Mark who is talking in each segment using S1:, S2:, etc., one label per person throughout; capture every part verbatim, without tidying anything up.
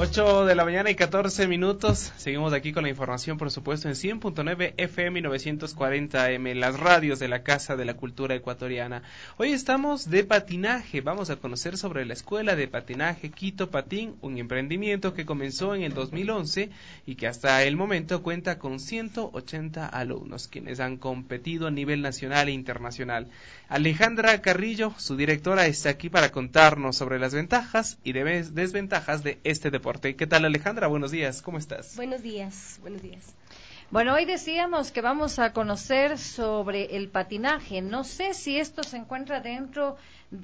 S1: ocho de la mañana y catorce minutos. Seguimos aquí con la información, por supuesto, en cien punto nueve F M y novecientos cuarenta A M, las radios de la Casa de la Cultura Ecuatoriana. Hoy estamos de patinaje. Vamos a conocer sobre la Escuela de Patinaje Quito Patín, un emprendimiento que comenzó en el dos mil once y que hasta el momento cuenta con ciento ochenta alumnos, quienes han competido a nivel nacional e internacional. Alejandra Carrillo, su directora, está aquí para contarnos sobre las ventajas y desventajas de este deporte. ¿Qué tal, Alejandra? Buenos días, ¿cómo estás?
S2: Buenos días, buenos días.
S3: Bueno, hoy decíamos que vamos a conocer sobre el patinaje. No sé si esto se encuentra dentro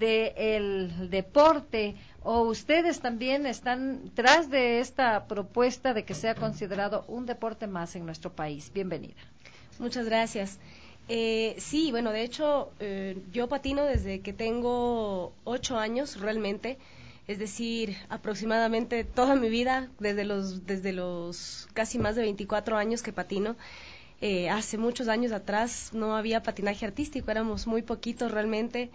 S3: del deporte o ustedes también están tras de esta propuesta de que sea considerado un deporte más en nuestro país. Bienvenida.
S2: Muchas gracias. Eh, sí, bueno, de hecho, eh, yo patino desde que tengo ocho años realmente. Es decir, aproximadamente toda mi vida, desde los, desde los casi más de veinticuatro años que patino. Eh, hace muchos años atrás no había patinaje artístico, éramos muy poquitos realmente,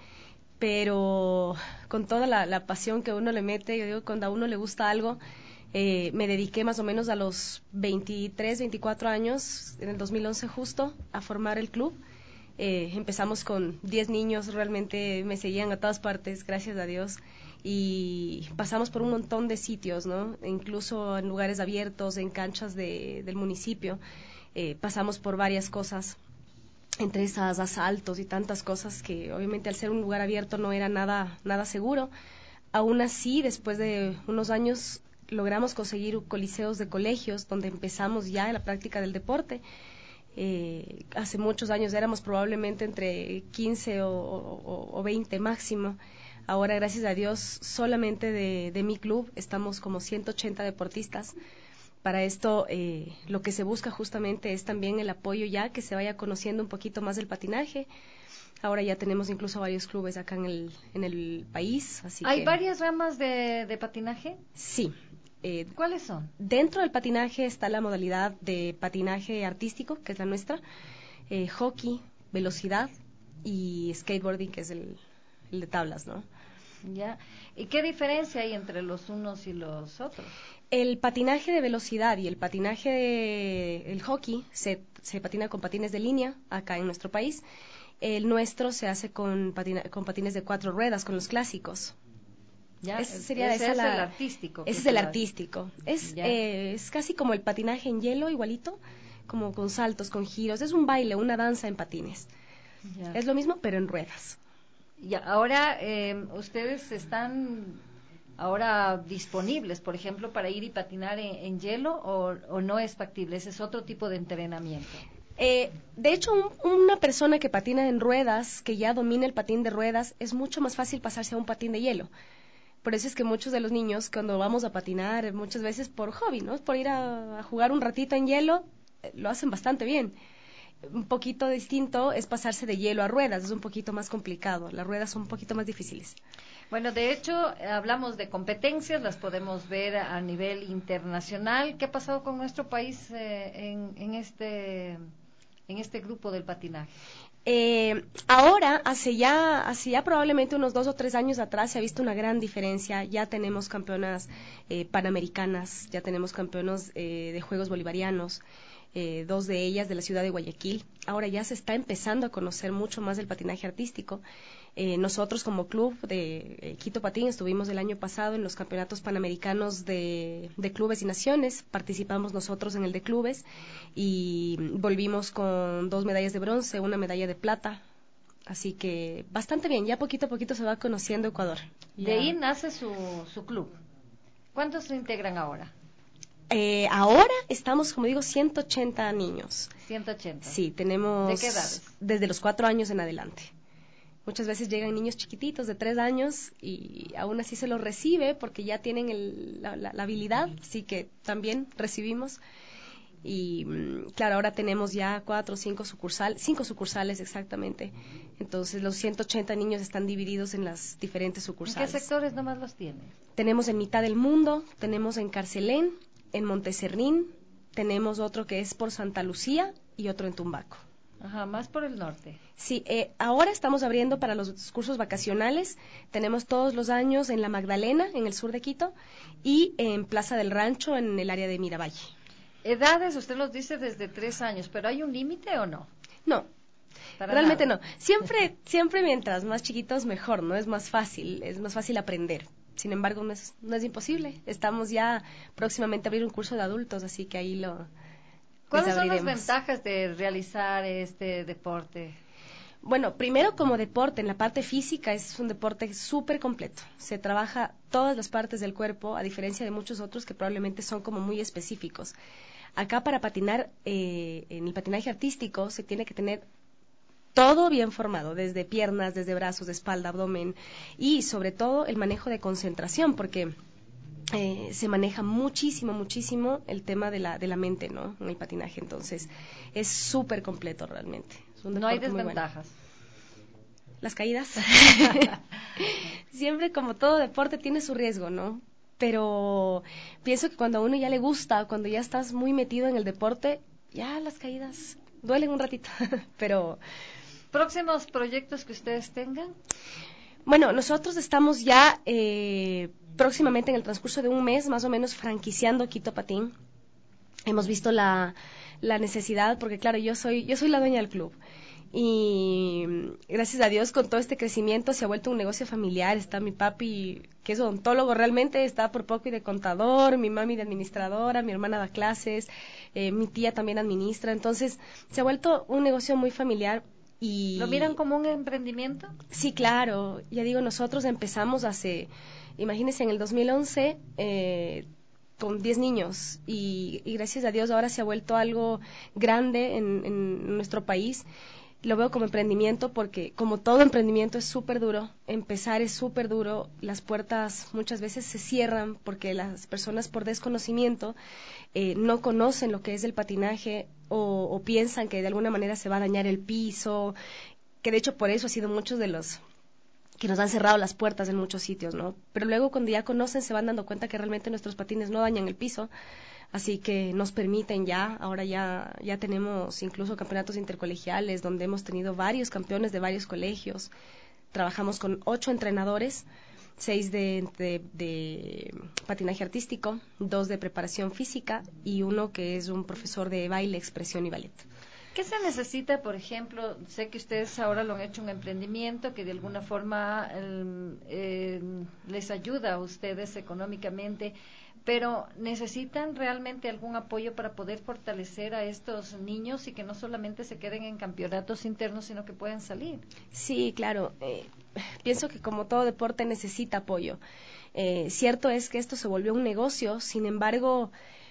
S2: pero con toda la, la pasión que uno le mete, yo digo, cuando a uno le gusta algo, eh, me dediqué más o menos a los veintitrés, veinticuatro años, en el dos mil once justo, a formar el club. Eh, empezamos con diez niños, realmente me seguían a todas partes, gracias a Dios. Y pasamos por un montón de sitios, ¿no? Incluso en lugares abiertos, en canchas de, del municipio, eh, pasamos por varias cosas, entre esas asaltos y tantas cosas que obviamente al ser un lugar abierto no era nada, nada seguro. Aún así, después de unos años logramos conseguir coliseos de colegios donde empezamos ya la práctica del deporte. Eh, hace muchos años éramos probablemente entre quince o, o, o veinte máximo. Ahora, gracias a Dios, solamente de, de mi club estamos como ciento ochenta deportistas. Para esto, eh, lo que se busca justamente es también el apoyo ya, que se vaya conociendo un poquito más del patinaje. Ahora ya tenemos incluso varios clubes acá en el, en el país. Así
S3: ¿Hay
S2: que,
S3: varias ramas de, de patinaje?
S2: Sí. Eh,
S3: ¿Cuáles son?
S2: Dentro del patinaje está la modalidad de patinaje artístico, que es la nuestra, eh, hockey, velocidad y skateboarding, que es el, el de tablas, ¿no?
S3: Ya. ¿Y qué diferencia hay entre los unos y los otros?
S2: El patinaje de velocidad y el patinaje de el hockey se, se patina con patines de línea acá en nuestro país. El nuestro se hace con, patina, con patines de cuatro ruedas, con los clásicos.
S3: Ya,
S2: Ese sería
S3: ese
S2: esa
S3: es
S2: la,
S3: el artístico.
S2: Ese es el artístico. Es, eh, es casi como el patinaje en hielo, igualito, como con saltos, con giros. Es un baile, una danza en patines. Ya. Es lo mismo, pero en ruedas.
S3: Y ahora eh, ustedes están ahora disponibles, por ejemplo, para ir y patinar en, en hielo o, o no es factible. Ese es otro tipo de entrenamiento.
S2: Eh, de hecho, un, una persona que patina en ruedas, que ya domina el patín de ruedas, es mucho más fácil pasarse a un patín de hielo. Por eso es que muchos de los niños, cuando vamos a patinar, muchas veces por hobby, ¿no? Por ir a, a jugar un ratito en hielo, eh, lo hacen bastante bien. Un poquito distinto es pasarse de hielo a ruedas, es un poquito más complicado. Las ruedas son un poquito más difíciles.
S3: Bueno, de hecho, hablamos de competencias, las podemos ver a nivel internacional. ¿Qué ha pasado con nuestro país eh, en, en, este, en este grupo del patinaje?
S2: Eh, ahora, hace ya, hace ya probablemente unos dos o tres años atrás se ha visto una gran diferencia. Ya tenemos campeonas eh, panamericanas, ya tenemos campeonas eh, de Juegos Bolivarianos, eh, dos de ellas de la ciudad de Guayaquil. Ahora ya se está empezando a conocer mucho más del patinaje artístico. Eh, nosotros como club de eh, Quito Patín estuvimos el año pasado en los campeonatos panamericanos de, de clubes y naciones, participamos nosotros en el de clubes y volvimos con dos medallas de bronce, una medalla de plata, así que bastante bien, ya poquito a poquito se va conociendo Ecuador.
S3: De ya. Ahí nace su, su club. ¿Cuántos se integran ahora?
S2: Eh, ahora estamos, como digo, ciento ochenta niños.
S3: ciento ochenta.
S2: Sí, tenemos...
S3: ¿De qué edades?
S2: Desde los cuatro años en adelante. Muchas veces llegan niños chiquititos de tres años y aún así se los recibe porque ya tienen el, la, la, la habilidad, así que también recibimos. Y claro, ahora tenemos ya cuatro o cinco sucursales, cinco sucursales exactamente. Entonces los ciento ochenta niños están divididos en las diferentes sucursales.
S3: ¿En qué sectores nomás los tienen?
S2: Tenemos en mitad del mundo, tenemos en Carcelén, en Monteserrín, tenemos otro que es por Santa Lucía y otro en Tumbaco.
S3: Ajá, más por el norte.
S2: Sí, eh, ahora estamos abriendo para los cursos vacacionales. Tenemos todos los años en La Magdalena, en el sur de Quito, y en Plaza del Rancho, en el área de Miravalle.
S3: Edades, usted nos dice desde tres años, pero ¿hay un límite o no?
S2: No,
S3: Para
S2: realmente
S3: nada.
S2: no. Siempre, siempre mientras más chiquitos mejor, ¿no? Es más fácil, es más fácil aprender. Sin embargo, no es, no es imposible. Estamos ya próximamente a abrir un curso de adultos, así que ahí lo
S3: ¿Cuáles son las
S2: abriremos.
S3: ventajas de realizar este deporte?
S2: Bueno, primero como deporte, en la parte física es un deporte súper completo. Se trabaja todas las partes del cuerpo, a diferencia de muchos otros que probablemente son como muy específicos. Acá para patinar, eh, en el patinaje artístico se tiene que tener todo bien formado, desde piernas, desde brazos, de espalda, abdomen y sobre todo el manejo de concentración, porque eh, se maneja muchísimo, muchísimo el tema de la, de la mente, ¿no? En el patinaje, entonces es súper completo realmente. Es un
S3: No hay
S2: deporte muy bueno.
S3: desventajas.
S2: Las caídas. Siempre, como todo deporte, tiene su riesgo, ¿no? Pero pienso que cuando a uno ya le gusta, cuando ya estás muy metido en el deporte, ya las caídas duelen un ratito, pero...
S3: ¿Próximos proyectos que ustedes tengan?
S2: Bueno, nosotros estamos ya eh, próximamente en el transcurso de un mes, más o menos, franquiciando Quito Patín. Hemos visto la, la necesidad, porque claro, yo soy, yo soy la dueña del club. Y gracias a Dios, con todo este crecimiento se ha vuelto un negocio familiar. Está mi papi, que es odontólogo realmente, está por poco y de contador, mi mami de administradora, mi hermana da clases, eh, mi tía también administra. Entonces se ha vuelto un negocio muy familiar. Y
S3: ¿Lo miran como un emprendimiento?
S2: sí, claro. Ya digo, nosotros empezamos hace, imagínense, en el dos mil once, eh, con diez niños. Y, y gracias a Dios ahora se ha vuelto algo grande en, en nuestro país. Lo veo como emprendimiento porque, como todo emprendimiento, es súper duro. Empezar es súper duro. Las puertas muchas veces se cierran porque las personas, por desconocimiento, eh, no conocen lo que es el patinaje o, o piensan que de alguna manera se va a dañar el piso, que de hecho por eso ha sido muchos de los que nos han cerrado las puertas en muchos sitios, ¿no? Pero luego cuando ya conocen se van dando cuenta que realmente nuestros patines no dañan el piso, así que nos permiten ya, ahora ya, ya tenemos incluso campeonatos intercolegiales donde hemos tenido varios campeones de varios colegios, trabajamos con ocho entrenadores, seis de, de, de patinaje artístico, dos de preparación física y uno que es un profesor de baile, expresión y ballet.
S3: ¿Qué se necesita, por ejemplo? Sé que ustedes ahora lo han hecho un emprendimiento que de alguna forma eh, eh, les ayuda a ustedes económicamente, pero ¿necesitan realmente algún apoyo para poder fortalecer a estos niños y que no solamente se queden en campeonatos internos, sino que puedan salir?
S2: Sí, claro. Eh, pienso que como todo deporte necesita apoyo. Eh, cierto es que esto se volvió un negocio, sin embargo,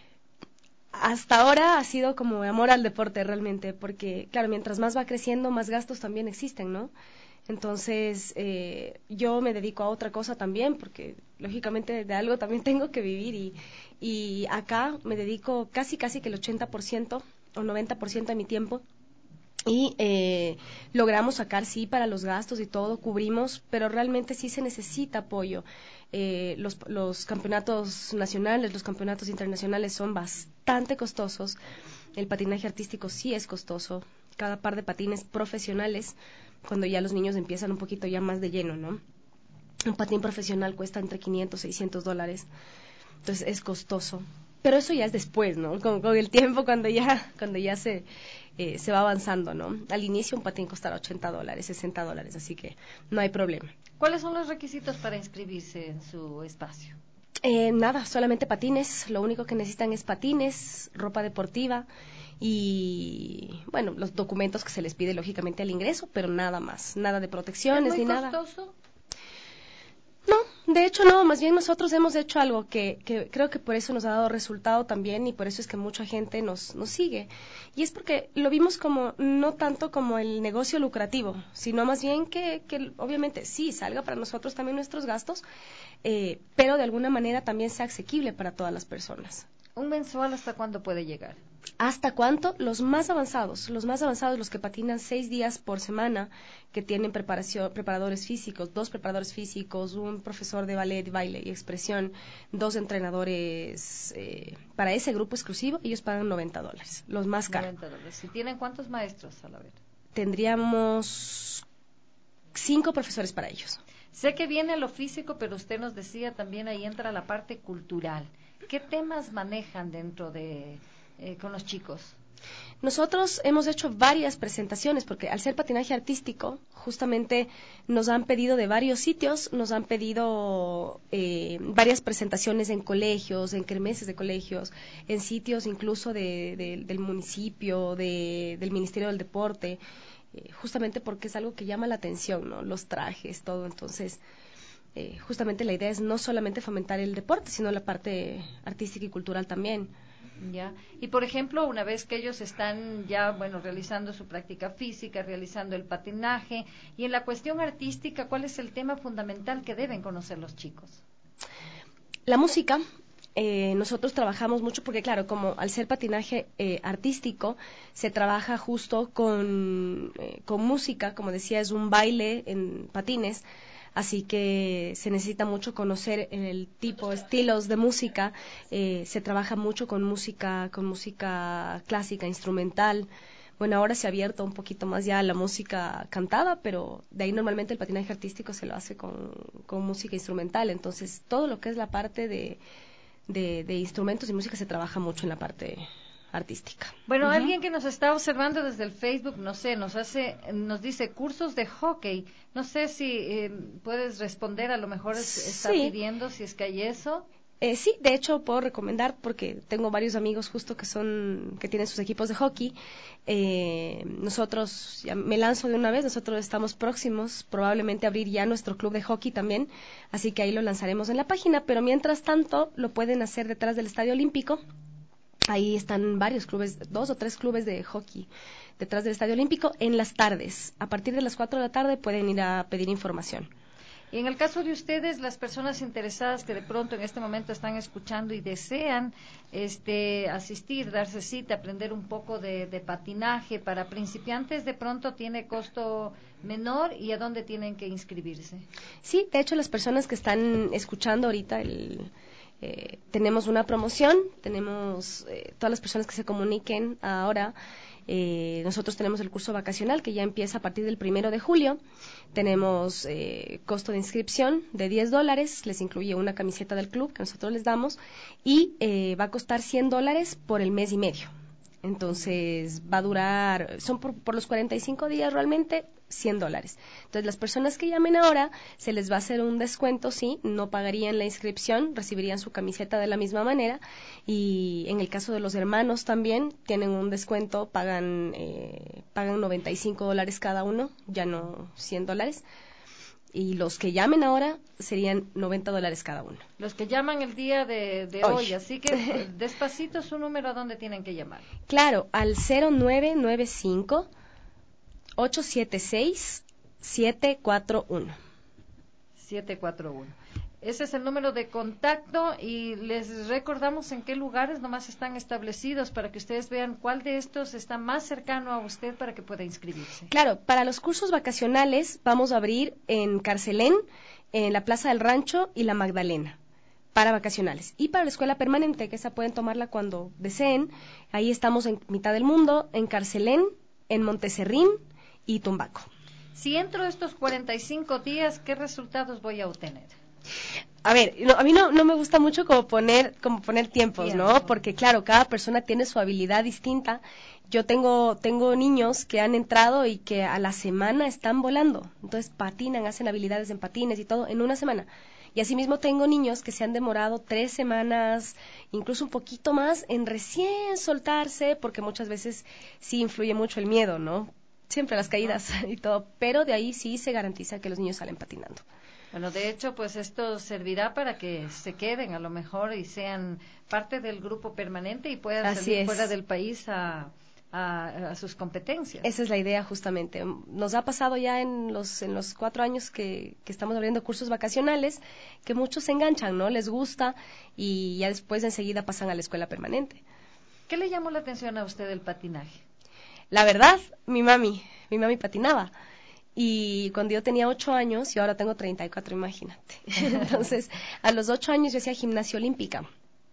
S2: hasta ahora ha sido como amor al deporte realmente, porque claro, mientras más va creciendo, más gastos también existen, ¿no? Entonces, eh, yo me dedico a otra cosa también, porque lógicamente de algo también tengo que vivir y, y acá me dedico casi, casi que el ochenta por ciento o noventa por ciento de mi tiempo y eh, logramos sacar, sí, para los gastos y todo, cubrimos, pero realmente sí se necesita apoyo. Eh, los, los campeonatos nacionales, los campeonatos internacionales son bastante costosos. El patinaje artístico sí es costoso. Cada par de patines profesionales, cuando ya los niños empiezan un poquito ya más de lleno, ¿no? Un patín profesional cuesta entre quinientos, seiscientos dólares. Entonces es costoso. Pero eso ya es después, ¿no? Con, con el tiempo, cuando ya, cuando ya se, eh, se va avanzando, ¿no? Al inicio un patín costará ochenta dólares, sesenta dólares, así que no hay problema.
S3: ¿Cuáles son los requisitos para inscribirse en su espacio?
S2: Eh, nada, solamente patines. Lo único que necesitan es patines, ropa deportiva y, bueno, los documentos que se les pide lógicamente al ingreso, pero nada más. Nada de protecciones ni nada.
S3: ¿Es muy costoso?
S2: No, de hecho no, más bien nosotros hemos hecho algo que, que creo que por eso nos ha dado resultado también y por eso es que mucha gente nos, nos sigue. Y es porque lo vimos como, no tanto como el negocio lucrativo, sino más bien que, que obviamente sí, salga para nosotros también nuestros gastos, eh, pero de alguna manera también sea asequible para todas las personas.
S3: ¿Un mensual hasta cuándo puede llegar?
S2: ¿Hasta cuánto? Los más avanzados, los más avanzados, los que patinan seis días por semana, que tienen preparación, preparadores físicos, dos preparadores físicos, un profesor de ballet, baile y expresión, dos entrenadores eh, para ese grupo exclusivo, ellos pagan noventa dólares, los más caros.
S3: noventa dólares. ¿Y tienen cuántos maestros a la vez?
S2: Tendríamos cinco profesores para ellos.
S3: Sé que viene lo físico, pero usted nos decía también ahí entra la parte cultural. ¿Qué temas manejan dentro de eh, con los chicos?
S2: Nosotros hemos hecho varias presentaciones porque al ser patinaje artístico, justamente nos han pedido de varios sitios, nos han pedido eh, varias presentaciones en colegios, en kermeses de colegios, en sitios incluso de, de, del municipio, de, del Ministerio del Deporte, eh, justamente porque es algo que llama la atención, ¿no? Los trajes, todo, entonces... Eh, justamente la idea es no solamente fomentar el deporte, sino la parte artística y cultural también.
S3: Ya. Y por ejemplo, una vez que ellos están ya, bueno, realizando su práctica física, realizando el patinaje, y en la cuestión artística, ¿cuál es el tema fundamental que deben conocer los chicos?
S2: La música. Eh, nosotros trabajamos mucho porque, claro, como al ser patinaje eh, artístico, se trabaja justo con, eh, con música, como decía, es un baile en patines. Así que se necesita mucho conocer el tipo, estilos de música. Eh, se trabaja mucho con música, con música clásica, instrumental. Bueno, ahora se ha abierto un poquito más ya la música cantada, pero de ahí normalmente el patinaje artístico se lo hace con, con música instrumental. Entonces, todo lo que es la parte de, de, de instrumentos y música se trabaja mucho en la parte artística.
S3: Bueno,
S2: Uh-huh.
S3: Alguien que nos está observando desde el Facebook, no sé, nos hace, nos dice cursos de hockey. No sé si eh, puedes responder, a lo mejor es, está
S2: sí.
S3: pidiendo si es que hay eso.
S2: Eh, sí, de hecho puedo recomendar porque tengo varios amigos justo que son que tienen sus equipos de hockey. Eh, nosotros, ya me lanzo de una vez, nosotros estamos próximos probablemente a abrir ya nuestro club de hockey también, así que ahí lo lanzaremos en la página, pero mientras tanto lo pueden hacer detrás del Estadio Olímpico. Ahí están varios clubes, dos o tres clubes de hockey detrás del Estadio Olímpico en las tardes. A partir de las cuatro de la tarde pueden ir a pedir información.
S3: Y en el caso de ustedes, las personas interesadas que de pronto en este momento están escuchando y desean este, asistir, darse cita, aprender un poco de, de patinaje para principiantes, de pronto tiene costo menor, ¿y a dónde tienen que inscribirse?
S2: Sí, de hecho las personas que están escuchando ahorita el... Eh, tenemos una promoción, tenemos eh, todas las personas que se comuniquen ahora. Eh, nosotros tenemos el curso vacacional que ya empieza a partir del primero de julio. Tenemos eh, costo de inscripción de diez dólares, les incluye una camiseta del club que nosotros les damos y eh, va a costar cien dólares por el mes y medio. Entonces va a durar, son por, por los cuarenta y cinco días realmente, cien dólares. Entonces las personas que llamen ahora, se les va a hacer un descuento, sí, no pagarían la inscripción, recibirían su camiseta de la misma manera. Y en el caso de los hermanos también, tienen un descuento, pagan, eh, pagan noventa y cinco dólares cada uno, ya no cien dólares. Y los que llamen ahora serían noventa dólares cada uno.
S3: Los que llaman el día de, de hoy. hoy, así que despacito su número, ¿a dónde tienen que llamar?
S2: Claro, al cero nueve nueve cinco, ocho siete seis, siete cuatro uno.
S3: siete cuatro uno. Ese es el número de contacto y les recordamos en qué lugares nomás están establecidos para que ustedes vean cuál de estos está más cercano a usted para que pueda inscribirse.
S2: Claro, para los cursos vacacionales vamos a abrir en Carcelén, en la Plaza del Rancho y la Magdalena, para vacacionales. Y para la escuela permanente, que esa pueden tomarla cuando deseen, ahí estamos en mitad del mundo, en Carcelén, en Monteserrín y Tumbaco.
S3: Si entro estos cuarenta y cinco días, ¿qué resultados voy a obtener?
S2: A ver, no, a mí no, no me gusta mucho como poner, como poner tiempos,
S3: Tiempo.
S2: ¿no? Porque claro, cada persona tiene su habilidad distinta. Yo tengo, tengo niños que han entrado y que a la semana están volando. Entonces patinan, hacen habilidades en patines y todo en una semana. Y asimismo tengo niños que se han demorado tres semanas, incluso un poquito más, en recién soltarse, porque muchas veces sí influye mucho el miedo, ¿no? Siempre las caídas y todo, pero de ahí sí se garantiza que los niños salen patinando.
S3: Bueno, de hecho, pues esto servirá para que se queden a lo mejor y sean parte del grupo permanente y puedan
S2: Así
S3: salir
S2: es.
S3: fuera del país a, a, a sus competencias.
S2: Esa es la idea justamente. Nos ha pasado ya en los en los cuatro años que, que estamos abriendo cursos vacacionales que muchos se enganchan, ¿no? Les gusta y ya después enseguida pasan a la escuela permanente.
S3: ¿Qué le llamó la atención a usted del patinaje?
S2: La verdad, mi mami, mi mami patinaba. Y cuando yo tenía ocho años, y ahora tengo treinta y cuatro, imagínate. Entonces, a los ocho años yo hacía gimnasia olímpica.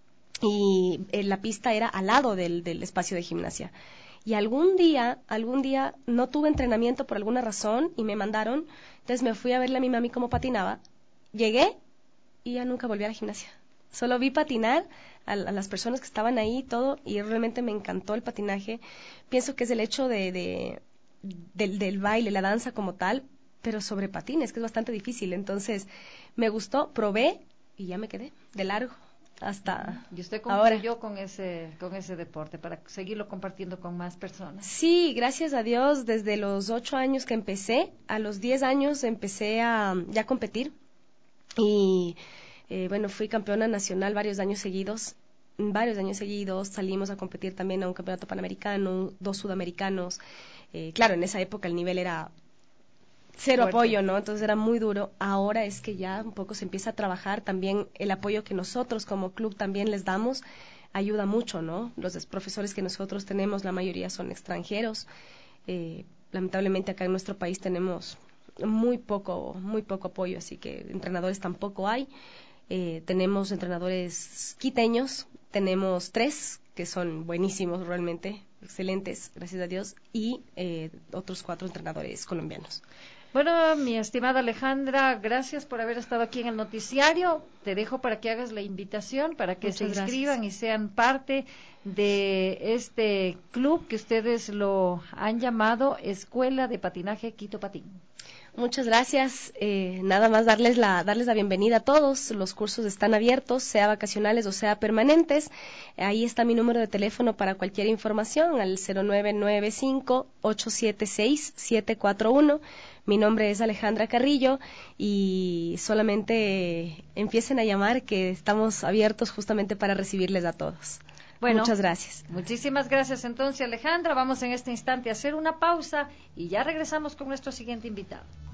S2: Y eh, la pista era al lado del, del espacio de gimnasia. Y algún día, algún día no tuve entrenamiento por alguna razón y me mandaron. Entonces me fui a verle a mi mami cómo patinaba. Llegué y ya nunca volví a la gimnasia. Solo vi patinar a, a las personas que estaban ahí y todo, y realmente me encantó el patinaje. Pienso que es el hecho de, de, del, del baile, la danza como tal, pero sobre patines, que es bastante difícil. Entonces me gustó, probé y ya me quedé de largo hasta
S3: y usted
S2: ahora.
S3: concluyó con ese con ese deporte para seguirlo compartiendo con más personas.
S2: Sí, gracias a Dios, desde los ocho años que empecé, a los diez años empecé a ya competir y eh, bueno, fui campeona nacional varios años seguidos, varios años seguidos, salimos a competir también a un campeonato panamericano, dos sudamericanos, eh, claro, en esa época el nivel era cero
S3: Fuerte.
S2: apoyo, ¿no? Entonces era muy duro. Ahora es que ya un poco se empieza a trabajar también el apoyo que nosotros como club también les damos, ayuda mucho, ¿no? Los profesores que nosotros tenemos, la mayoría son extranjeros. Eh, lamentablemente acá en nuestro país tenemos muy poco, muy poco apoyo, así que entrenadores tampoco hay. Eh, tenemos entrenadores quiteños, tenemos tres que son buenísimos realmente, excelentes, gracias a Dios, y eh, otros cuatro entrenadores colombianos.
S3: Bueno, mi estimada Alejandra, gracias por haber estado aquí en el noticiario. Te dejo para que hagas la invitación, para que
S2: Muchas
S3: se inscriban
S2: gracias.
S3: y sean parte de este club que ustedes lo han llamado Escuela de Patinaje Quito Patín.
S2: Muchas gracias. Eh, nada más darles la, darles la bienvenida a todos. Los cursos están abiertos, sea vacacionales o sea permanentes. Ahí está mi número de teléfono para cualquier información, al cero nueve nueve cinco, ocho siete seis, siete cuatro uno. Mi nombre es Alejandra Carrillo y solamente empiecen a llamar, que estamos abiertos justamente para recibirles a todos.
S3: Bueno,
S2: muchas gracias.
S3: Muchísimas gracias entonces, Alejandra. Vamos en este instante a hacer una pausa y ya regresamos con nuestro siguiente invitado.